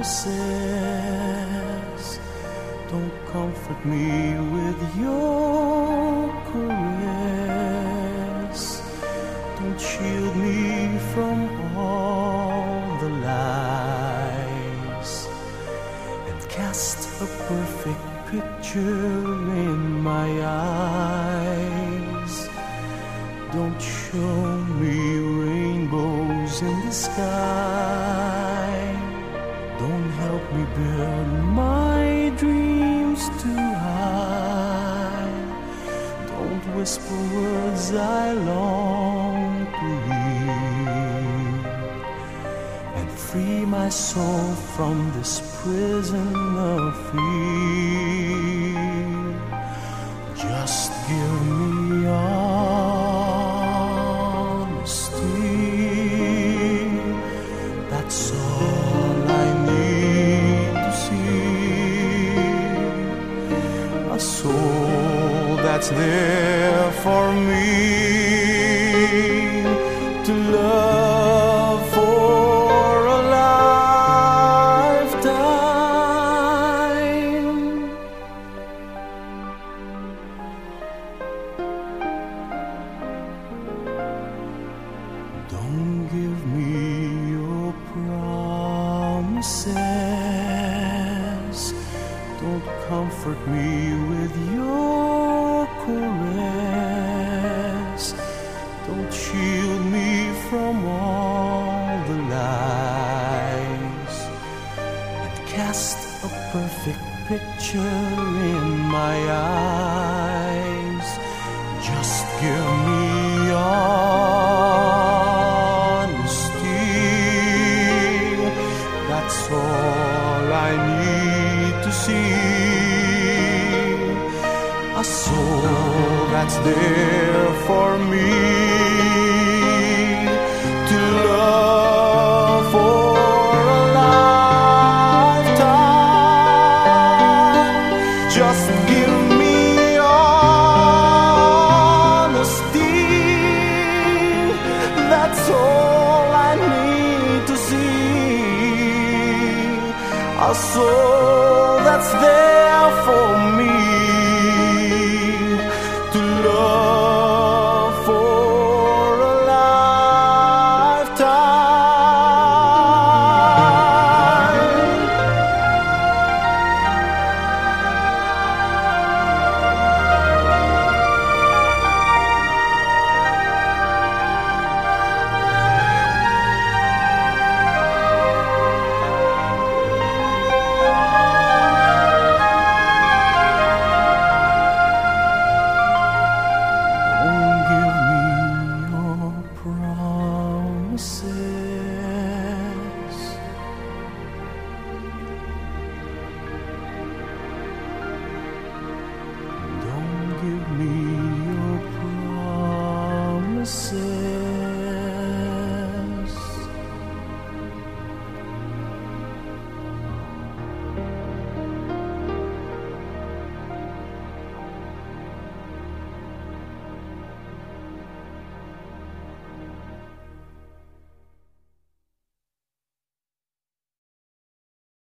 promises. Don't comfort me with your caress. Don't shield me from all the lies, and cast a perfect picture in my eyes. Don't show me rainbows in the sky. Don't help me build my dreams too high. Don't whisper words I long to hear, and free my soul from this prison of fear. Just give me honesty. That's all I need to see. A soul that's there for me to love for a lifetime. Don't give me your promises. Don't comfort me with your caress. Don't shield me from all the lies, and cast a perfect picture in my eyes. Just give me honesty. That's all I need to see. A soul that's there for me to love for a lifetime. Just give me honesty. That's all I need to see. A soul that's there for me to love for a lifetime. Don't give me your promises.